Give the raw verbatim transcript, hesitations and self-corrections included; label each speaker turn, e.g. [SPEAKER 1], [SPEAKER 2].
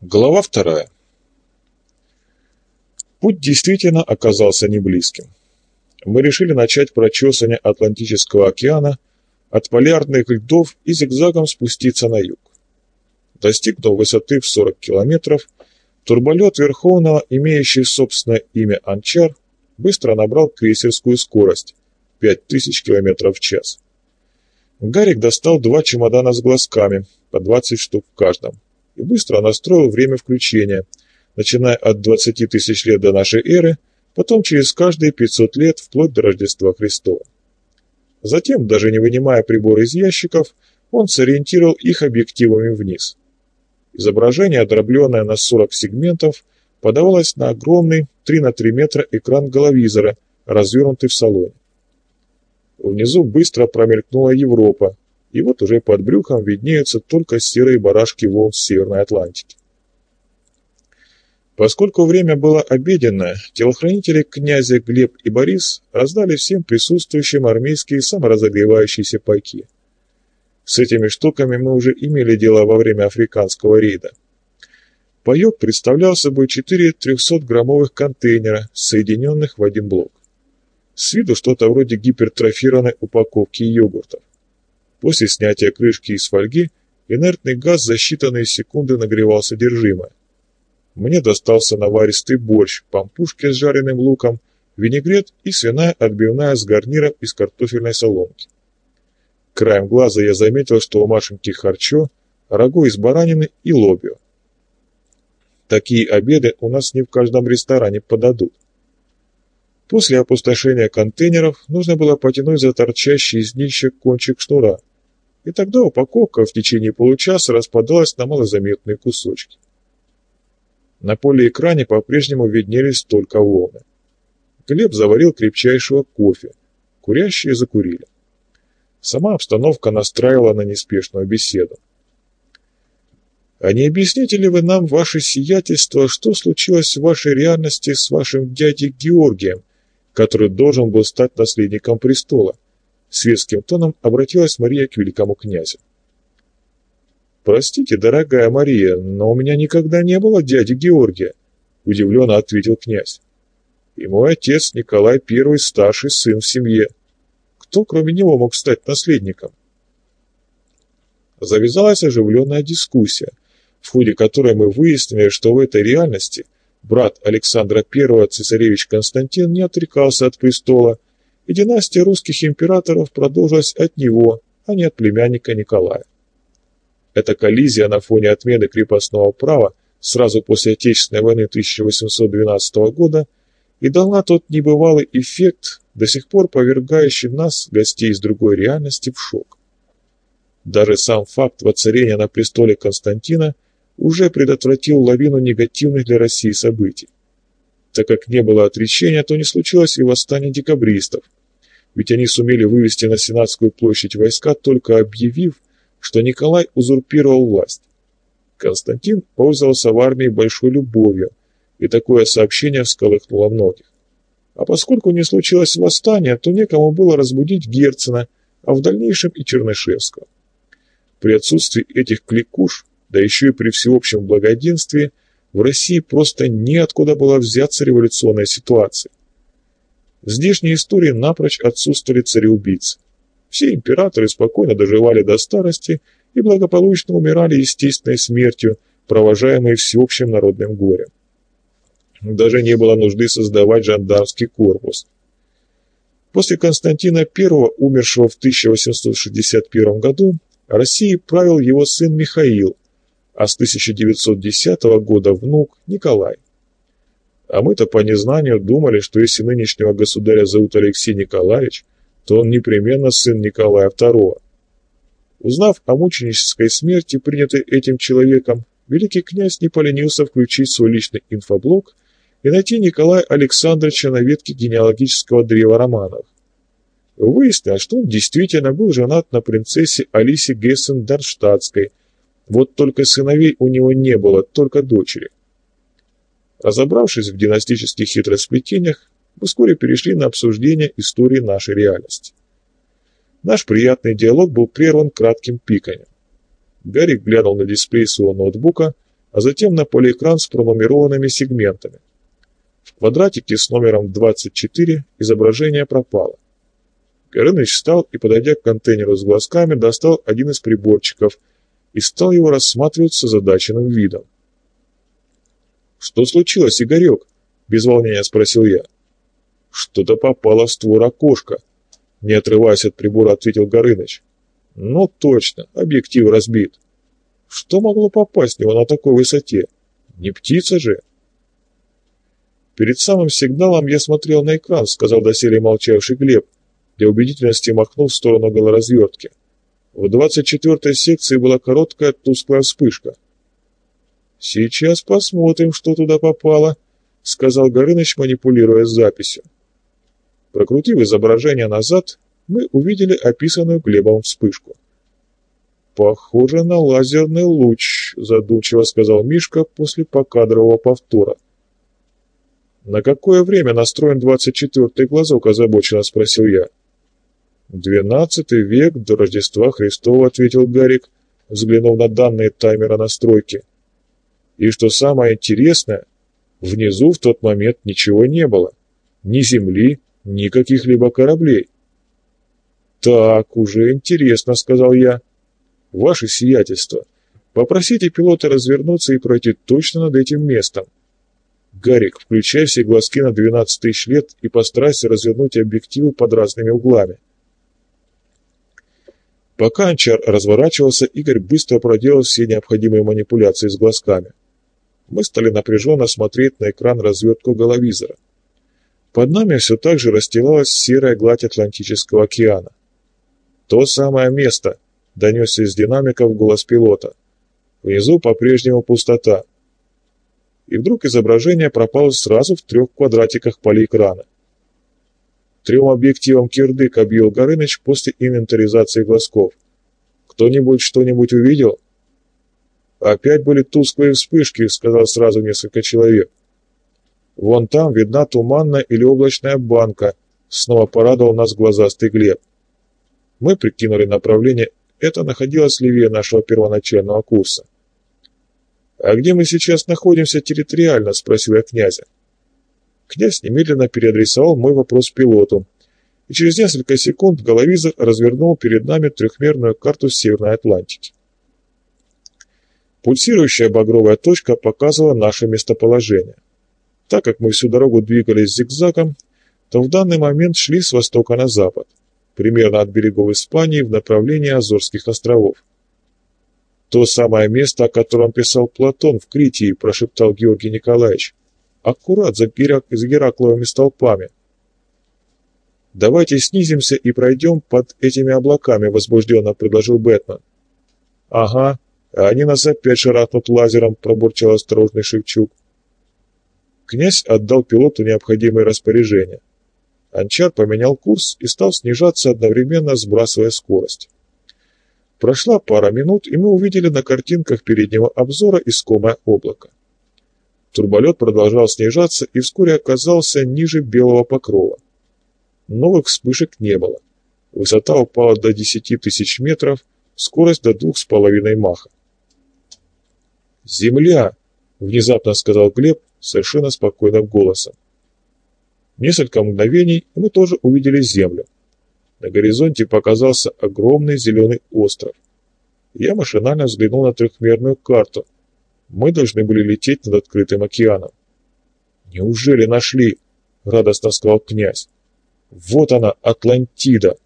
[SPEAKER 1] Глава вторая. Путь действительно оказался неблизким. Мы решили начать прочесывание Атлантического океана от полярных льдов и зигзагом спуститься на юг. Достигнув высоты в сорок километров, турболет Верховного, имеющий собственное имя Анчар, быстро набрал крейсерскую скорость – пять тысяч километров в час. Гарик достал два чемодана с глазками, по двадцать штук в каждом, и быстро настроил время включения, начиная от двадцати тысяч лет до нашей эры, потом через каждые пятьсот лет вплоть до Рождества Христова. Затем, даже не вынимая прибор из ящиков, он сориентировал их объективами вниз. Изображение, дробленное на сорок сегментов, подавалось на огромный три на три метра экран головизора, развернутый в салоне. Внизу быстро промелькнула Европа, и вот уже под брюхом виднеются только серые барашки волн Северной Атлантики. Поскольку время было обеденное, телохранители князя Глеб и Борис раздали всем присутствующим армейские саморазогревающиеся пайки. С этими штуками мы уже имели дело во время африканского рейда. Паёк представлял собой четыре трехсотграммовых контейнера, соединенных в один блок. С виду что-то вроде гипертрофированной упаковки йогуртов. После снятия крышки из фольги инертный газ за считанные секунды нагревал содержимое. Мне достался наваристый борщ, пампушки с жареным луком, винегрет и свиная отбивная с гарниром из картофельной соломки. Краем глаза я заметил, что у Машеньки харчо, рагу из баранины и лобио. Такие обеды у нас не в каждом ресторане подадут. После опустошения контейнеров нужно было потянуть за торчащий из днища кончик шнура, и тогда упаковка в течение получаса распадалась на малозаметные кусочки. На полеэкране по-прежнему виднелись только волны. Глеб заварил крепчайшего кофе, курящие закурили. Сама обстановка настраивала на неспешную беседу. «А не объясните ли вы нам, ваше сиятельство, что случилось в вашей реальности с вашим дядей Георгием, который должен был стать наследником престола?» Светским тоном обратилась Мария к великому князю. «Простите, дорогая Мария, но у меня никогда не было дяди Георгия», — удивленно ответил князь. «И мой отец Николай Первый старший сын в семье. Кто, кроме него, мог стать наследником?» Завязалась оживленная дискуссия, в ходе которой мы выяснили, что в этой реальности брат Александра Первого, цесаревич Константин, не отрекался от престола, и династия русских императоров продолжилась от него, а не от племянника Николая. Эта коллизия на фоне отмены крепостного права сразу после Отечественной войны тысяча восемьсот двенадцатого года и дала тот небывалый эффект, до сих пор повергающий нас, гостей из другой реальности, в шок. Даже сам факт воцарения на престоле Константина уже предотвратил лавину негативных для России событий. Так как не было отречения, то не случилось и восстание декабристов, ведь они сумели вывести на Сенатскую площадь войска, только объявив, что Николай узурпировал власть. Константин пользовался в армии большой любовью, и такое сообщение всколыхнуло многих. А поскольку не случилось восстания, то некому было разбудить Герцена, а в дальнейшем и Чернышевского. При отсутствии этих кликуш, да еще и при всеобщем благоденствии, в России просто неоткуда было взяться революционной ситуации. В здешней истории напрочь отсутствовали цареубийцы. Все императоры спокойно доживали до старости и благополучно умирали естественной смертью, провожаемой всеобщим народным горем. Даже не было нужды создавать жандармский корпус. После Константина Первого, умершего в тысяча восемьсот шестьдесят первом году, Россией правил его сын Михаил, а с тысяча девятьсот десятого года внук Николай. А мы-то по незнанию думали, что если нынешнего государя зовут Алексей Николаевич, то он непременно сын Николая Второго. Узнав о мученической смерти, принятой этим человеком, великий князь не поленился включить свой личный инфоблог и найти Николая Александровича на ветке генеалогического древа Романовых. Выяснилось, что он действительно был женат на принцессе Алисе Гессен-Дармштадтской, вот только сыновей у него не было, только дочери. Разобравшись в династических хитросплетениях, мы вскоре перешли на обсуждение истории нашей реальности. Наш приятный диалог был прерван кратким пиканьем. Гарик глянул на дисплей своего ноутбука, а затем на полиэкран с пронумерованными сегментами. В квадратике с номером двадцать четыре изображение пропало. Горыныч встал и, подойдя к контейнеру с глазками, достал один из приборчиков и стал его рассматривать с озадаченным видом. «Что случилось, Игорек?» — без волнения спросил я. «Что-то попало в створ окошка», — не отрываясь от прибора, ответил Горыныч. «Ну точно, объектив разбит. Что могло попасть в него на такой высоте? Не птица же?» «Перед самым сигналом я смотрел на экран», — сказал доселе молчавший Глеб, для убедительности махнул в сторону голоразвертки. В двадцать четвёртой секции была короткая тусклая вспышка. «Сейчас посмотрим, что туда попало», — сказал Горыныч, манипулируя записью. Прокрутив изображение назад, мы увидели описанную Глебом вспышку. «Похоже на лазерный луч», — задумчиво сказал Мишка после покадрового повтора. «На какое время настроен двадцать четвёртый глазок?» — озабоченно спросил я. «Двенадцатый век до Рождества Христова», — ответил Гарик, взглянув на данные таймера настройки. «И что самое интересное, внизу в тот момент ничего не было. Ни земли, ни каких-либо кораблей». «Так, уже интересно», — сказал я. «Ваше сиятельство, попросите пилота развернуться и пройти точно над этим местом. Гарик, включай все глазки на двенадцать тысяч лет и постарайся развернуть объективы под разными углами». Пока Анчар разворачивался, Игорь быстро проделал все необходимые манипуляции с глазками. Мы стали напряженно смотреть на экран развертку головизора. Под нами все так же расстилалась серая гладь Атлантического океана. «То самое место», — донесся из динамиков голос пилота. «Внизу по-прежнему пустота». И вдруг изображение пропало сразу в трех квадратиках полиэкрана. «Трем объективам кирдык», — объявил Горыныч после инвентаризации глазков. «Кто-нибудь что-нибудь увидел?» «Опять были тусклые вспышки», — сказал сразу несколько человек. «Вон там видна туманная или облачная банка», — снова порадовал нас глазастый Глеб. Мы прикинули направление, это находилось левее нашего первоначального курса. «А где мы сейчас находимся территориально?» — спросил я князя. Князь немедленно переадресовал мой вопрос пилоту, и через несколько секунд головизор развернул перед нами трехмерную карту Северной Атлантики. Пульсирующая багровая точка показывала наше местоположение. Так как мы всю дорогу двигались зигзагом, то в данный момент шли с востока на запад, примерно от берегов Испании в направлении Азорских островов. «То самое место, о котором писал Платон в Критии», — прошептал Георгий Николаевич. «Аккурат за, Герак... за Геракловыми столпами». «Давайте снизимся и пройдем под этими облаками», — возбужденно предложил Бэтмен. «Ага, а они нас опять шарахнут лазером», — пробурчал осторожный Шевчук. Князь отдал пилоту необходимые распоряжения. Анчар поменял курс и стал снижаться, одновременно сбрасывая скорость. Прошла пара минут, и мы увидели на картинках переднего обзора искомое облако. Турболет продолжал снижаться и вскоре оказался ниже белого покрова. Новых вспышек не было. Высота упала до десяти тысяч метров, скорость до двух с половиной маха. «Земля!» — внезапно сказал Глеб совершенно спокойным голосом. Несколько мгновений, и мы тоже увидели землю. На горизонте показался огромный зеленый остров. Я машинально взглянул на трехмерную карту. Мы должны были лететь над открытым океаном. «Неужели нашли?» — радостно сказал князь. «Вот она, Атлантида!»